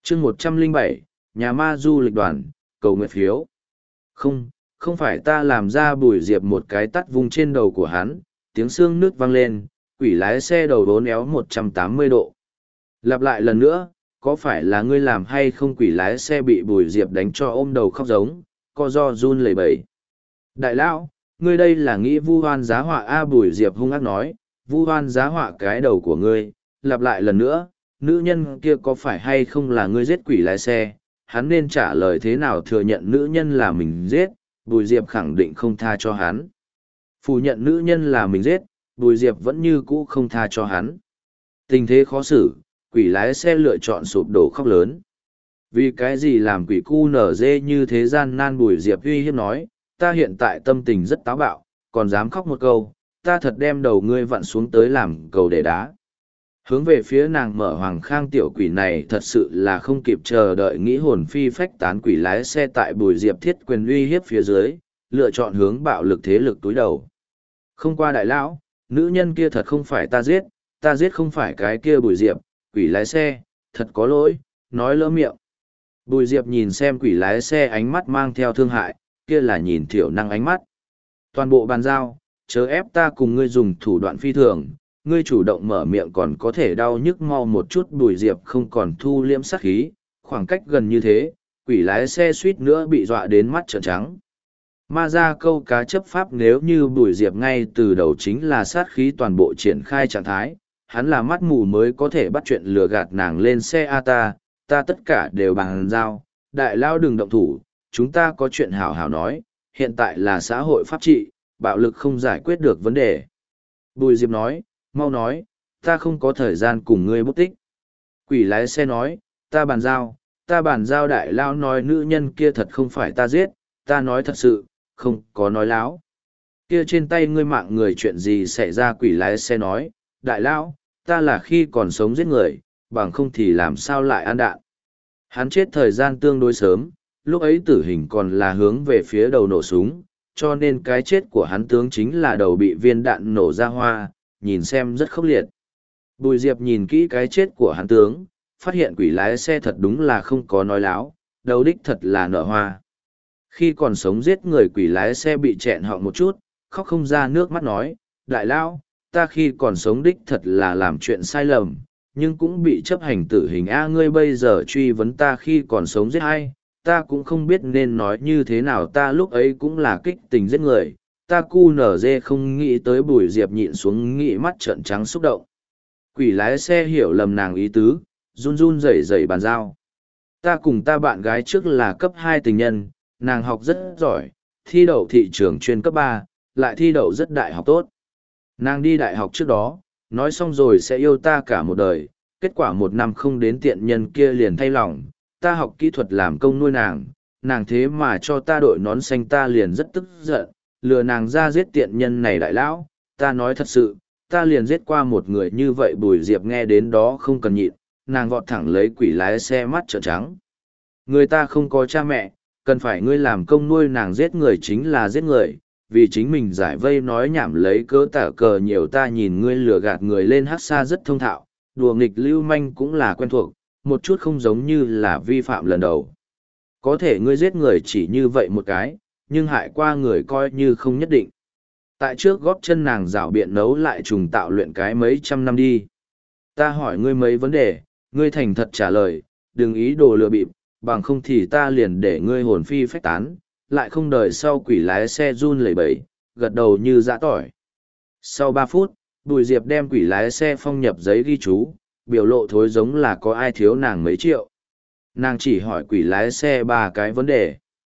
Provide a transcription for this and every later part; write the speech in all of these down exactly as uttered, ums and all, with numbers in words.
chương một trăm lẻ bảy, nhà ma du lịch đoàn, cầu nguyện phiếu. Không, không phải ta làm ra. Bùi Diệp một cái tắt vung trên đầu của hắn, tiếng xương nước vang lên, quỷ lái xe đầu đốn éo một trăm tám mươi độ. Lặp lại lần nữa, có phải là ngươi làm hay không? Quỷ lái xe bị Bùi Diệp đánh cho ôm đầu khóc giống, co do run lẩy bẩy. Đại lão, ngươi đây là nghĩ vu hoan giá họa a? Bùi Diệp hung ác nói, vu hoan giá họa cái đầu của ngươi. Lặp lại lần nữa, nữ nhân kia có phải hay không là ngươi giết? Quỷ lái xe, hắn nên trả lời thế nào? Thừa nhận nữ nhân là mình giết, Bùi Diệp khẳng định không tha cho hắn. Phủ nhận nữ nhân là mình giết, Bùi Diệp vẫn như cũ không tha cho hắn. Tình thế khó xử, quỷ lái xe lựa chọn sụp đổ khóc lớn. Vì cái gì làm quỷ cu nở dê như thế gian nan? Bùi Diệp uy hiếp nói, ta hiện tại tâm tình rất táo bạo, còn dám khóc một câu, ta thật đem đầu ngươi vặn xuống tới làm cầu để đá. Hướng về phía nàng Mở Hoàng Khang tiểu quỷ này thật sự là không kịp chờ đợi, nghĩ hồn phi phách tán. Quỷ lái xe tại Bùi Diệp thiết quyền uy hiếp phía dưới, lựa chọn hướng bạo lực thế lực túi đầu. Không qua đại lão, nữ nhân kia thật không phải ta giết, ta giết không phải cái kia. Bùi Diệp, quỷ lái xe, thật có lỗi, nói lỡ miệng. Bùi Diệp nhìn xem quỷ lái xe, ánh mắt mang theo thương hại, kia là nhìn thiểu năng ánh mắt. Toàn bộ bàn giao, chớ ép ta cùng ngươi dùng thủ đoạn phi thường, ngươi chủ động mở miệng còn có thể đau nhức mau một chút. Bùi Diệp không còn thu liễm sát khí, khoảng cách gần như thế, quỷ lái xe suýt nữa bị dọa đến mắt trợn trắng. Ma ra câu cá chấp pháp, nếu như Bùi Diệp ngay từ đầu chính là sát khí toàn bộ triển khai trạng thái, hắn là mắt mù mới có thể bắt chuyện lừa gạt nàng lên xe. A ta, ta tất cả đều bằng giao, đại lao đừng động thủ, chúng ta có chuyện hảo hảo nói, hiện tại là xã hội pháp trị, bạo lực không giải quyết được vấn đề. Bùi Diệp nói, mau nói, ta không có thời gian cùng ngươi bút tích. Quỷ lái xe nói, ta bàn giao, ta bàn giao. Đại lao nói, nữ nhân kia thật không phải ta giết, ta nói thật sự, không có nói láo. Kia trên tay ngươi mạng người chuyện gì xảy ra? Quỷ lái xe nói, đại lao, ta là khi còn sống giết người, bằng không thì làm sao lại ăn đạn. Hắn chết thời gian tương đối sớm, lúc ấy tử hình còn là hướng về phía đầu nổ súng, cho nên cái chết của hắn tướng chính là đầu bị viên đạn nổ ra hoa, nhìn xem rất khốc liệt. Bùi Diệp nhìn kỹ cái chết của hắn tướng, phát hiện quỷ lái xe thật đúng là không có nói láo, đầu đích thật là nở hoa. Khi còn sống giết người, quỷ lái xe bị chẹn họng một chút, khóc không ra nước mắt nói, đại lao, ta khi còn sống đích thật là làm chuyện sai lầm, nhưng cũng bị chấp hành tử hình. A ngươi bây giờ truy vấn ta khi còn sống giết hay, ta cũng không biết nên nói như thế nào, ta lúc ấy cũng là kích tình giết người, ta cu nở dê không nghĩ tới. Bùi Diệp nhịn xuống nghĩ mắt trợn trắng xúc động. Quỷ lái xe hiểu lầm nàng ý tứ, run run rẩy rẩy bàn giao. Ta cùng ta bạn gái trước là cấp hai tình nhân, nàng học rất giỏi, thi đậu thị trường chuyên cấp ba, lại thi đậu rất đại học tốt. Nàng đi đại học trước đó, nói xong rồi sẽ yêu ta cả một đời, kết quả một năm không đến tiện nhân kia liền thay lòng, ta học kỹ thuật làm công nuôi nàng, nàng thế mà cho ta đội nón xanh, ta liền rất tức giận, lừa nàng ra giết tiện nhân này. Đại lão, ta nói thật sự, ta liền giết qua một người như vậy. Bùi Diệp nghe đến đó không cần nhịn, nàng vọt thẳng lấy quỷ lái xe mắt trợn trắng. Người ta không có cha mẹ, cần phải ngươi làm công nuôi nàng, giết người chính là giết người, vì chính mình giải vây nói nhảm lấy cớ tả cờ nhiều. Ta nhìn ngươi lừa gạt người lên hát xa rất thông thạo, đùa nghịch lưu manh cũng là quen thuộc, một chút không giống như là vi phạm lần đầu. Có thể ngươi giết người chỉ như vậy một cái, nhưng hại qua người coi như không nhất định. Tại trước góp chân nàng rảo biện nấu lại trùng tạo luyện cái mấy trăm năm đi. Ta hỏi ngươi mấy vấn đề, ngươi thành thật trả lời, đừng ý đồ lừa bịp, bằng không thì ta liền để ngươi hồn phi phách tán. Lại không đời sau. Quỷ lái xe run lẩy bẩy, gật đầu như dã tỏi. Sau ba phút, Bùi Diệp đem quỷ lái xe phong nhập giấy ghi chú, biểu lộ thối giống là có ai thiếu nàng mấy triệu. Nàng chỉ hỏi quỷ lái xe ba cái vấn đề.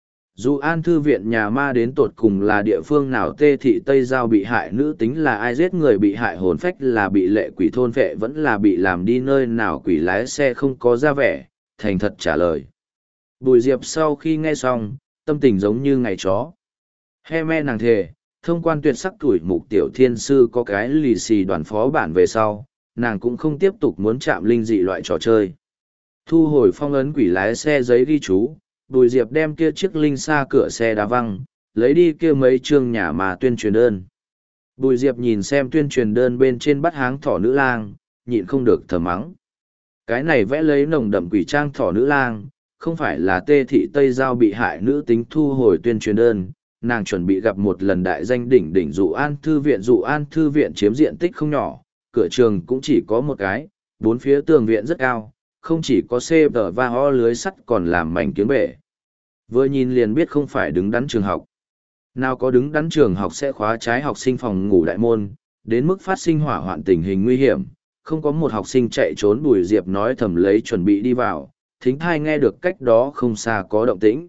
Dù An Thư viện nhà ma đến tột cùng là địa phương nào? Tê thị Tây Giao bị hại nữ tính là ai? Giết người bị hại hồn phách là bị lệ quỷ thôn vệ vẫn là bị làm đi nơi nào? Quỷ lái xe không có ra vẻ, thành thật trả lời. Bùi Diệp sau khi nghe xong, tâm tình giống như ngày chó. He me nàng thề, thông quan tuyệt sắc tuổi mục tiểu thiên sư có cái lì xì đoàn phó bản về sau, nàng cũng không tiếp tục muốn chạm linh dị loại trò chơi. Thu hồi phong ấn quỷ lái xe giấy ghi chú, Bùi Diệp đem kia chiếc linh xa cửa xe đá văng, lấy đi kia mấy chương nhà mà tuyên truyền đơn. Bùi Diệp nhìn xem tuyên truyền đơn bên trên bắt háng thỏ nữ lang, nhịn không được thở mắng. Cái này vẽ lấy nồng đậm quỷ trang thỏ nữ lang, không phải là tê thị Tây Giao bị hại nữ tính thu hồi tuyên truyền đơn, nàng chuẩn bị gặp một lần đại danh đỉnh đỉnh dụ an thư viện. Dụ an thư viện chiếm diện tích không nhỏ, cửa trường cũng chỉ có một cái, bốn phía tường viện rất cao, không chỉ có xê tờ và ho lưới sắt còn làm mảnh kiếng bể. Vừa nhìn liền biết không phải đứng đắn trường học. Nào có đứng đắn trường học sẽ khóa trái học sinh phòng ngủ đại môn, đến mức phát sinh hỏa hoạn tình hình nguy hiểm, không có một học sinh chạy trốn. Bùi Diệp nói thầm lấy chuẩn bị đi vào, thính thai nghe được cách đó không xa có động tĩnh.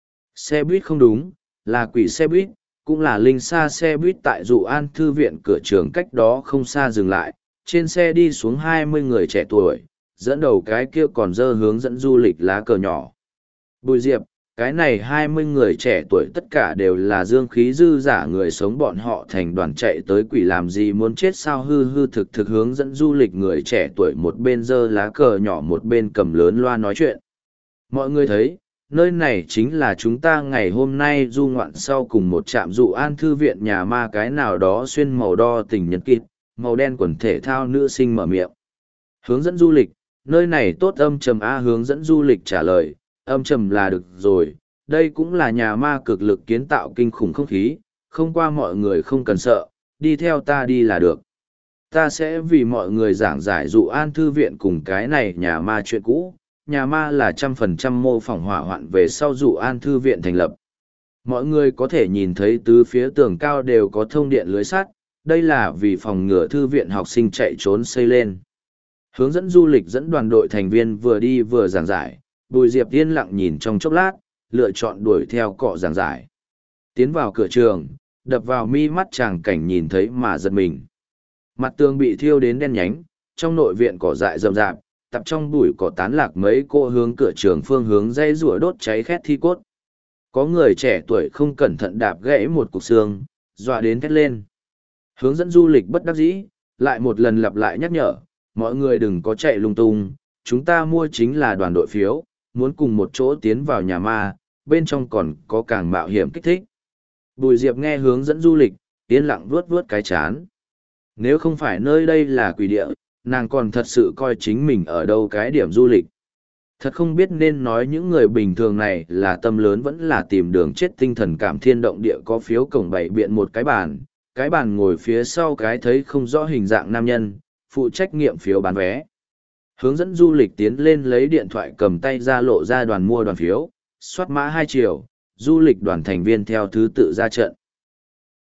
Xe buýt không đúng, là quỷ xe buýt, cũng là linh xa xe buýt tại Dụ An thư viện cửa trường cách đó không xa dừng lại, trên xe đi xuống hai mươi người trẻ tuổi, dẫn đầu cái kia còn dơ hướng dẫn du lịch lá cờ nhỏ. Bùi Diệp, cái này hai mươi người trẻ tuổi tất cả đều là dương khí dư giả người sống, bọn họ thành đoàn chạy tới quỷ làm gì muốn chết sao? Hư hư thực thực hướng dẫn du lịch người trẻ tuổi một bên dơ lá cờ nhỏ một bên cầm lớn loa nói chuyện. Mọi người thấy, nơi này chính là chúng ta ngày hôm nay du ngoạn sau cùng một trạm Dụ An thư viện nhà ma. Cái nào đó xuyên màu đo tình nhật kịt, màu đen quần thể thao nữ sinh mở miệng. Hướng dẫn du lịch, nơi này tốt. Âm trầm a. Hướng dẫn du lịch trả lời, âm trầm là được rồi, đây cũng là nhà ma cực lực kiến tạo kinh khủng không khí, không qua mọi người không cần sợ, đi theo ta đi là được. Ta sẽ vì mọi người giảng giải Dụ An thư viện cùng cái này nhà ma chuyện cũ. Nhà ma là trăm phần trăm mô phỏng hỏa hoạn về sau Dụ An thư viện thành lập. Mọi người có thể nhìn thấy tứ phía tường cao đều có thông điện lưới sắt, đây là vì phòng ngừa thư viện học sinh chạy trốn xây lên. Hướng dẫn du lịch dẫn đoàn đội thành viên vừa đi vừa giảng giải, Bùi Diệp yên lặng nhìn trong chốc lát, lựa chọn đuổi theo cọ giảng giải. Tiến vào cửa trường, đập vào mi mắt chàng cảnh nhìn thấy mà giật mình. Mặt tường bị thiêu đến đen nhánh, trong nội viện cỏ dại rậm rạp, tập trong bụi cỏ tán lạc mấy cô hướng cửa trường phương hướng dây rủa đốt cháy khét thi cốt. Có người trẻ tuổi không cẩn thận đạp gãy một cục xương, dọa đến thét lên. Hướng dẫn du lịch bất đắc dĩ, lại một lần lặp lại nhắc nhở, mọi người đừng có chạy lung tung, chúng ta mua chính là đoàn đội phiếu, muốn cùng một chỗ tiến vào nhà ma, bên trong còn có càng mạo hiểm kích thích. Bùi Diệp nghe hướng dẫn du lịch, yên lặng vuốt vuốt cái chán. Nếu không phải nơi đây là quỷ địa, nàng còn thật sự coi chính mình ở đâu cái điểm du lịch. Thật không biết nên nói những người bình thường này là tâm lớn vẫn là tìm đường chết. Tinh thần cảm thiên động địa có phiếu cổng bày biện một cái bàn, cái bàn ngồi phía sau cái thấy không rõ hình dạng nam nhân, phụ trách nghiệm phiếu bán vé. Hướng dẫn du lịch tiến lên lấy điện thoại cầm tay ra lộ ra đoàn mua đoàn phiếu, soát mã hai chiều, du lịch đoàn thành viên theo thứ tự ra trận.